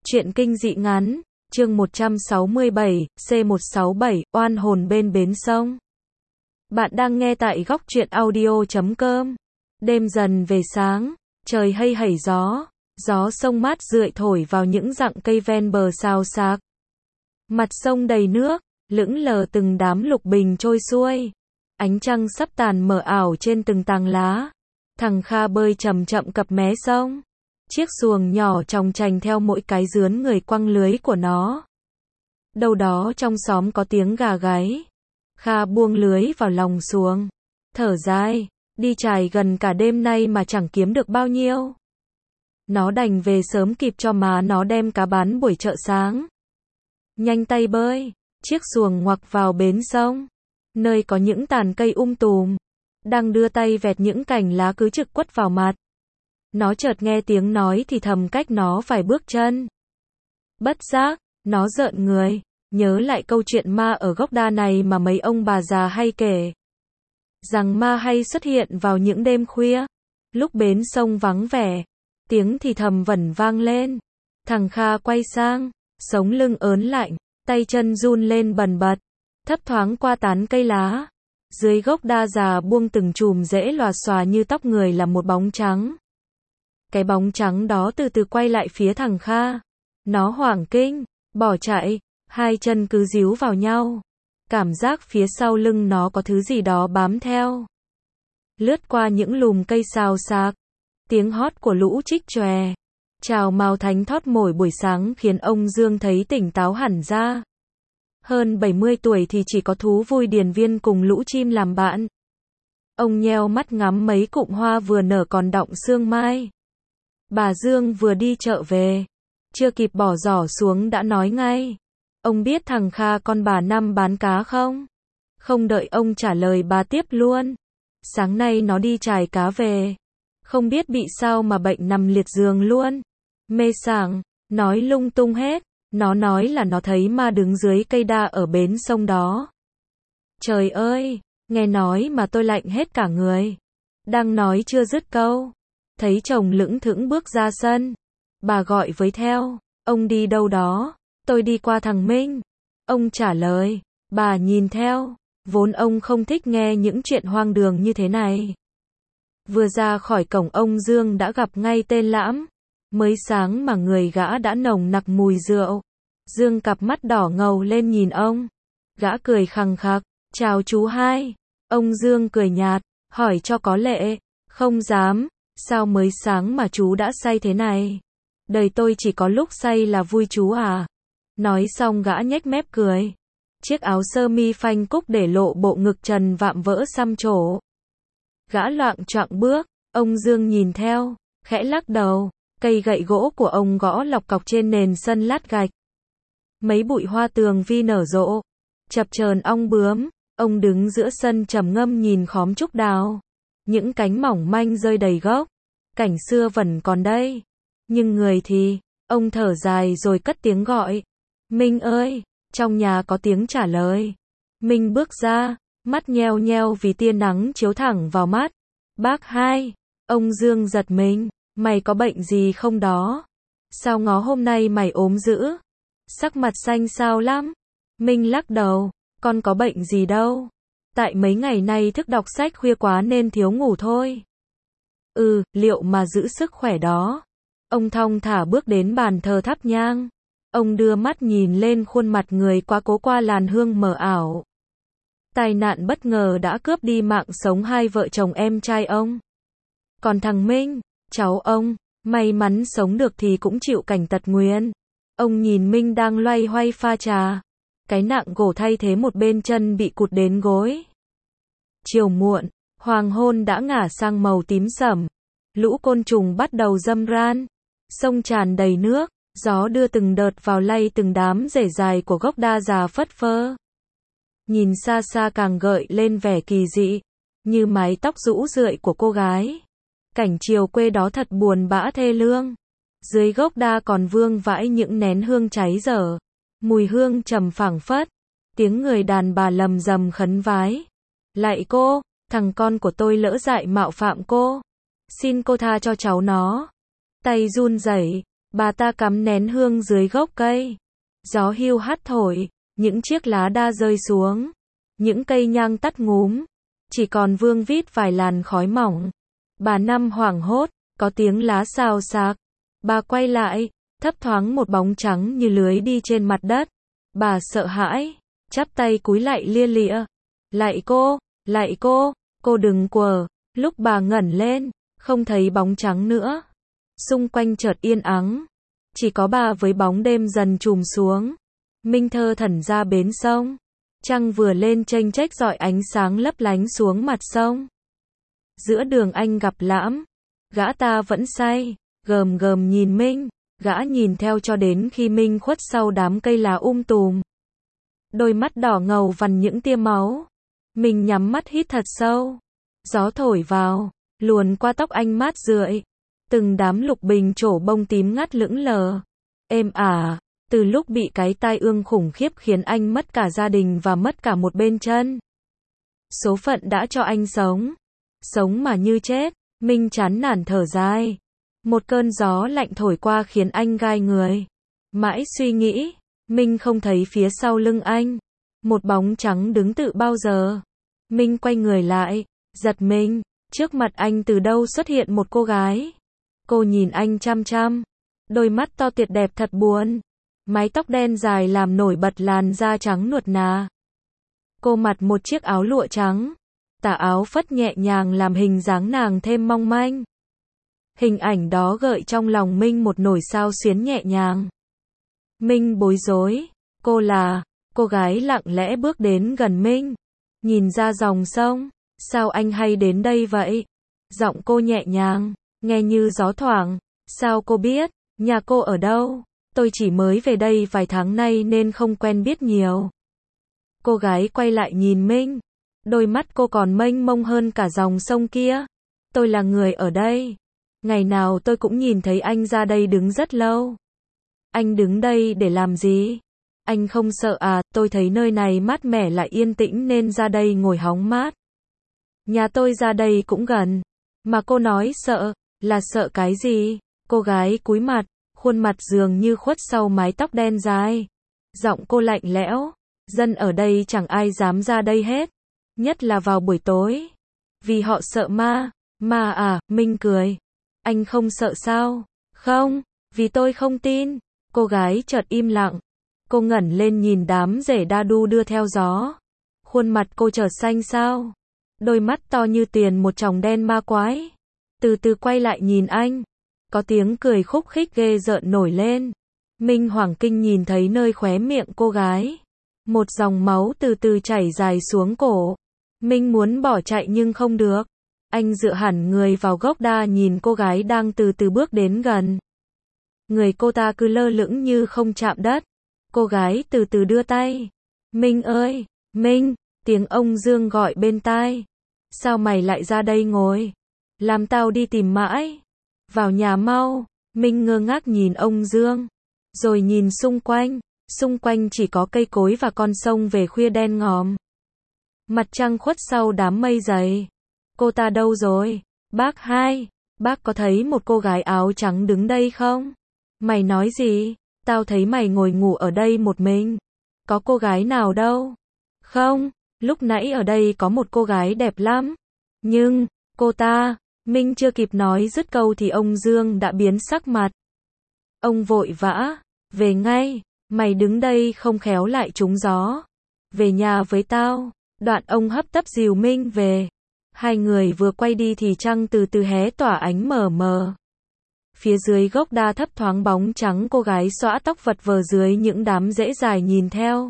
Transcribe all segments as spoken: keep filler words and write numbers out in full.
Truyện kinh dị ngắn, chương một trăm sáu mươi bảy, C một sáu bảy, oan hồn bên bến sông. Bạn đang nghe tại góc truyện audio chấm com. Đêm dần về sáng, trời hây hẩy gió, gió sông mát rượi thổi vào những rặng cây ven bờ xào xạc. Mặt sông đầy nước, lững lờ từng đám lục bình trôi xuôi. Ánh trăng sắp tàn mờ ảo trên từng tàng lá. Thằng Kha bơi chậm chậm cập mé sông. Chiếc xuồng nhỏ chòng chành theo mỗi cái dướn người quăng lưới của nó. Đâu đó trong xóm có tiếng gà gáy. Kha buông lưới vào lòng xuồng. Thở dài, đi chài gần cả đêm nay mà chẳng kiếm được bao nhiêu. Nó đành về sớm kịp cho má nó đem cá bán buổi chợ sáng. Nhanh tay bơi, chiếc xuồng ngoặc vào bến sông. Nơi có những tàn cây um tùm. Đang đưa tay vẹt những cành lá cứ trực quất vào mặt. Nó chợt nghe tiếng nói thì thầm cách nó vài bước chân. Bất giác, nó rợn người, nhớ lại câu chuyện ma ở gốc đa này mà mấy ông bà già hay kể. Rằng ma hay xuất hiện vào những đêm khuya, lúc bến sông vắng vẻ, tiếng thì thầm vẩn vang lên. Thằng Kha quay sang, sống lưng ớn lạnh, tay chân run lên bần bật, thấp thoáng qua tán cây lá. Dưới gốc đa già buông từng chùm rễ lòa xòa như tóc người là một bóng trắng. Cái bóng trắng đó từ từ quay lại phía thằng Kha. Nó hoảng kinh, bỏ chạy, hai chân cứ díu vào nhau. Cảm giác phía sau lưng nó có thứ gì đó bám theo. Lướt qua những lùm cây xào xạc. Tiếng hót của lũ trích chòe. Chào mào thánh thót mỗi buổi sáng khiến ông Dương thấy tỉnh táo hẳn ra. Hơn bảy mươi tuổi thì chỉ có thú vui điền viên cùng lũ chim làm bạn. Ông nheo mắt ngắm mấy cụm hoa vừa nở còn đọng sương mai. Bà Dương vừa đi chợ về, chưa kịp bỏ giỏ xuống đã nói ngay. Ông biết thằng Kha con bà Năm bán cá không? Không đợi ông trả lời bà tiếp luôn. Sáng nay nó đi chài cá về. Không biết bị sao mà bệnh nằm liệt giường luôn. Mê sảng, nói lung tung hết. Nó nói là nó thấy ma đứng dưới cây đa ở bến sông đó. Trời ơi, nghe nói mà tôi lạnh hết cả người. Đang nói chưa dứt câu. Thấy chồng lững thững bước ra sân. Bà gọi với theo. Ông đi đâu đó? Tôi đi qua thằng Minh. Ông trả lời. Bà nhìn theo. Vốn ông không thích nghe những chuyện hoang đường như thế này. Vừa ra khỏi cổng ông Dương đã gặp ngay tên Lãm. Mới sáng mà người gã đã nồng nặc mùi rượu. Dương cặp mắt đỏ ngầu lên nhìn ông. Gã cười khằng khặc. Chào chú hai. Ông Dương cười nhạt. Hỏi cho có lệ. Không dám. Sao mới sáng mà chú đã say thế này? Đời tôi chỉ có lúc say là vui chú à? Nói xong gã nhếch mép cười. Chiếc áo sơ mi phanh cúc để lộ bộ ngực trần vạm vỡ xăm trổ. Gã loạng choạng bước. Ông Dương nhìn theo. Khẽ lắc đầu. Cây gậy gỗ của ông gõ lọc cọc trên nền sân lát gạch. Mấy bụi hoa tường vi nở rộ. Chập chờn ong bướm. Ông đứng giữa sân trầm ngâm nhìn khóm trúc đào. Những cánh mỏng manh rơi đầy gốc. Cảnh xưa vẫn còn đây. Nhưng người thì, ông thở dài rồi cất tiếng gọi. Minh ơi, trong nhà có tiếng trả lời. Minh bước ra, mắt nheo nheo vì tia nắng chiếu thẳng vào mắt. Bác hai, ông Dương giật mình, mày có bệnh gì không đó? Sao ngó hôm nay mày ốm dữ? Sắc mặt xanh xao lắm. Minh lắc đầu, con có bệnh gì đâu. Tại mấy ngày nay thức đọc sách khuya quá nên thiếu ngủ thôi. Ừ, liệu mà giữ sức khỏe đó. Ông thong thả bước đến bàn thờ thắp nhang. Ông đưa mắt nhìn lên khuôn mặt người quá cố qua làn hương mờ ảo. Tai nạn bất ngờ đã cướp đi mạng sống hai vợ chồng em trai ông. Còn thằng Minh, cháu ông, may mắn sống được thì cũng chịu cảnh tật nguyền. Ông nhìn Minh đang loay hoay pha trà. Cái nạng gỗ thay thế một bên chân bị cụt đến gối. Chiều muộn, hoàng hôn đã ngả sang màu tím sẫm. Lũ côn trùng bắt đầu râm ran. Sông tràn đầy nước, gió đưa từng đợt vào lay từng đám rễ dài của gốc đa già phất phơ. Nhìn xa xa càng gợi lên vẻ kỳ dị, như mái tóc rũ rượi của cô gái. Cảnh chiều quê đó thật buồn bã thê lương. Dưới gốc đa còn vương vãi những nén hương cháy dở. Mùi hương trầm phảng phất. Tiếng người đàn bà lầm rầm khấn vái. Lạy cô, thằng con của tôi lỡ dại mạo phạm cô. Xin cô tha cho cháu nó. Tay run rẩy, Bà ta cắm nén hương dưới gốc cây. Gió hiu hắt thổi, những chiếc lá đa rơi xuống. Những cây nhang tắt ngúm, chỉ còn vương vít vài làn khói mỏng. Bà Năm hoảng hốt, có tiếng lá xào xạc. Bà quay lại, thấp thoáng một bóng trắng như lưới đi trên mặt đất. Bà sợ hãi, chắp tay cúi lạy lia lịa. Lạy cô, lạy cô, cô đừng quờ. Lúc bà ngẩng lên, không thấy bóng trắng nữa. Xung quanh chợt yên ắng, chỉ có bà với bóng đêm dần trùm xuống. Minh thơ thẩn ra bến sông. Trăng vừa lên chênh chếch rọi ánh sáng lấp lánh xuống mặt sông. Giữa đường anh gặp Lãm, gã ta vẫn say, gờm gờm nhìn Minh, gã nhìn theo cho đến khi Minh khuất sau đám cây lá um tùm. Đôi mắt đỏ ngầu vằn những tia máu. Mình nhắm mắt hít thật sâu. Gió thổi vào, luồn qua tóc anh mát rượi. Từng đám lục bình trổ bông tím ngắt lững lờ. Êm ả, từ lúc bị cái tai ương khủng khiếp khiến anh mất cả gia đình và mất cả một bên chân. Số phận đã cho anh sống. Sống mà như chết. Minh chán nản thở dài. Một cơn gió lạnh thổi qua khiến anh gai người. Mãi suy nghĩ, Minh không thấy phía sau lưng anh một bóng trắng đứng tự bao giờ. Minh quay người lại, giật mình, trước mặt anh từ đâu xuất hiện một cô gái. Cô nhìn anh chăm chăm, đôi mắt to tuyệt đẹp thật buồn. Mái tóc đen dài làm nổi bật làn da trắng nuột nà. Cô mặc một chiếc áo lụa trắng, tà áo phất nhẹ nhàng làm hình dáng nàng thêm mong manh. Hình ảnh đó gợi trong lòng Minh một nỗi xao xuyến nhẹ nhàng. Minh bối rối, cô là, cô gái lặng lẽ bước đến gần Minh, nhìn ra dòng sông, sao anh hay đến đây vậy? Giọng cô nhẹ nhàng, nghe như gió thoảng, sao cô biết, nhà cô ở đâu? Tôi chỉ mới về đây vài tháng nay nên không quen biết nhiều. Cô gái quay lại nhìn Minh, đôi mắt cô còn mênh mông hơn cả dòng sông kia. Tôi là người ở đây. Ngày nào tôi cũng nhìn thấy anh ra đây đứng rất lâu. Anh đứng đây để làm gì? Anh không sợ à? Tôi thấy nơi này mát mẻ lại yên tĩnh nên ra đây ngồi hóng mát. Nhà tôi ra đây cũng gần. Mà cô nói sợ, là sợ cái gì? Cô gái cúi mặt, khuôn mặt dường như khuất sau mái tóc đen dài. Giọng cô lạnh lẽo, dân ở đây chẳng ai dám ra đây hết, nhất là vào buổi tối. Vì họ sợ ma. Ma à? Minh cười. Anh không sợ sao? Không, vì tôi không tin. Cô gái chợt im lặng. Cô ngẩng lên nhìn đám rễ đa đu đưa theo gió. Khuôn mặt cô chợt xanh xao. Đôi mắt to như tiền một chòm đen ma quái. Từ từ quay lại nhìn anh. Có tiếng cười khúc khích ghê rợn nổi lên. Minh hoảng kinh nhìn thấy nơi khóe miệng cô gái. Một dòng máu từ từ chảy dài xuống cổ. Minh muốn bỏ chạy nhưng không được. Anh dựa hẳn người vào gốc đa nhìn cô gái đang từ từ bước đến gần. Người cô ta cứ lơ lửng như không chạm đất. Cô gái từ từ đưa tay. Minh ơi, Minh, tiếng ông Dương gọi bên tai. Sao mày lại ra đây ngồi? Làm tao đi tìm mãi. Vào nhà mau. Minh ngơ ngác nhìn ông Dương. Rồi nhìn xung quanh. Xung quanh chỉ có cây cối và con sông về khuya đen ngòm. Mặt trăng khuất sau đám mây dày. Cô ta đâu rồi? Bác hai, bác có thấy một cô gái áo trắng đứng đây không? Mày nói gì? Tao thấy mày ngồi ngủ ở đây một mình. Có cô gái nào đâu? Không, lúc nãy ở đây có một cô gái đẹp lắm. Nhưng, cô ta, Minh chưa kịp nói dứt câu thì ông Dương đã biến sắc mặt. Ông vội vã, về ngay, mày đứng đây không khéo lại trúng gió. Về nhà với tao. Đoạn ông hấp tấp dìu Minh về. Hai người vừa quay đi thì trăng từ từ hé tỏa ánh mờ mờ. Phía dưới gốc đa thấp thoáng bóng trắng cô gái xõa tóc vật vờ dưới những đám rễ dài nhìn theo.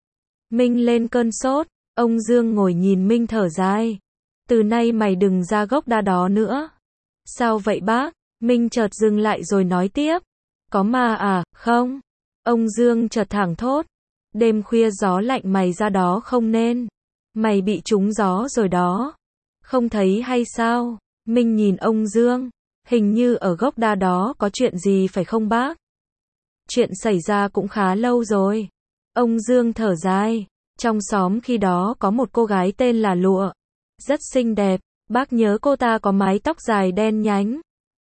Minh lên cơn sốt, ông Dương ngồi nhìn Minh thở dài. Từ nay mày đừng ra gốc đa đó nữa. Sao vậy bác? Minh chợt dừng lại rồi nói tiếp. Có ma à? Không. Ông Dương chợt thẳng thốt. Đêm khuya gió lạnh mày ra đó không nên. Mày bị trúng gió rồi đó. Không thấy hay sao? Minh nhìn ông Dương. Hình như ở gốc đa đó có chuyện gì phải không bác? Chuyện xảy ra cũng khá lâu rồi. Ông Dương thở dài. Trong xóm khi đó có một cô gái tên là Lụa. Rất xinh đẹp. Bác nhớ cô ta có mái tóc dài đen nhánh.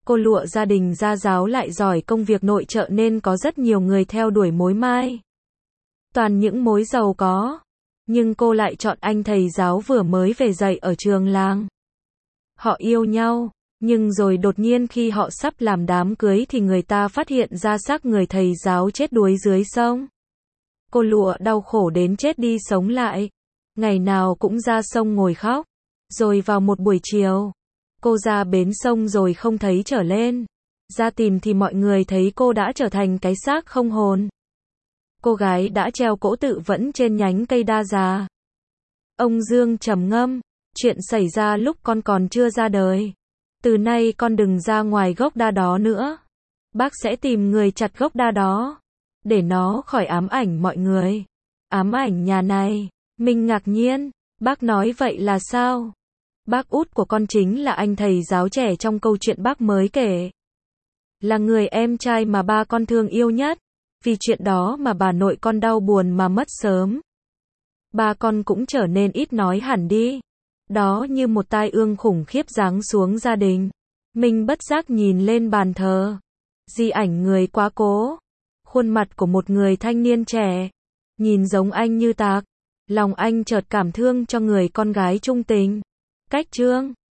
Cô Lụa gia đình gia giáo lại giỏi công việc nội trợ nên có rất nhiều người theo đuổi mối mai. Toàn những mối giàu có. Nhưng cô lại chọn anh thầy giáo vừa mới về dạy ở trường làng. Họ yêu nhau, nhưng rồi đột nhiên khi họ sắp làm đám cưới thì người ta phát hiện ra xác người thầy giáo chết đuối dưới sông. Cô Lụa đau khổ đến chết đi sống lại. Ngày nào cũng ra sông ngồi khóc. Rồi vào một buổi chiều, cô ra bến sông rồi không thấy trở lên. Ra tìm thì mọi người thấy cô đã trở thành cái xác không hồn. Cô gái đã treo cỗ tự vẫn trên nhánh cây đa già. Ông Dương trầm ngâm, chuyện xảy ra lúc con còn chưa ra đời. Từ nay con đừng ra ngoài gốc đa đó nữa. Bác sẽ tìm người chặt gốc đa đó, để nó khỏi ám ảnh mọi người. Ám ảnh nhà này. Mình ngạc nhiên, bác nói vậy là sao? Bác út của con chính là anh thầy giáo trẻ trong câu chuyện bác mới kể. Là người em trai mà ba con thương yêu nhất. Vì chuyện đó mà bà nội con đau buồn mà mất sớm. Ba con cũng trở nên ít nói hẳn đi. Đó như một tai ương khủng khiếp giáng xuống gia đình. Mình bất giác nhìn lên bàn thờ. Di ảnh người quá cố. Khuôn mặt của một người thanh niên trẻ. Nhìn giống anh như tạc. Lòng anh chợt cảm thương cho người con gái trung tình. Cách Trương.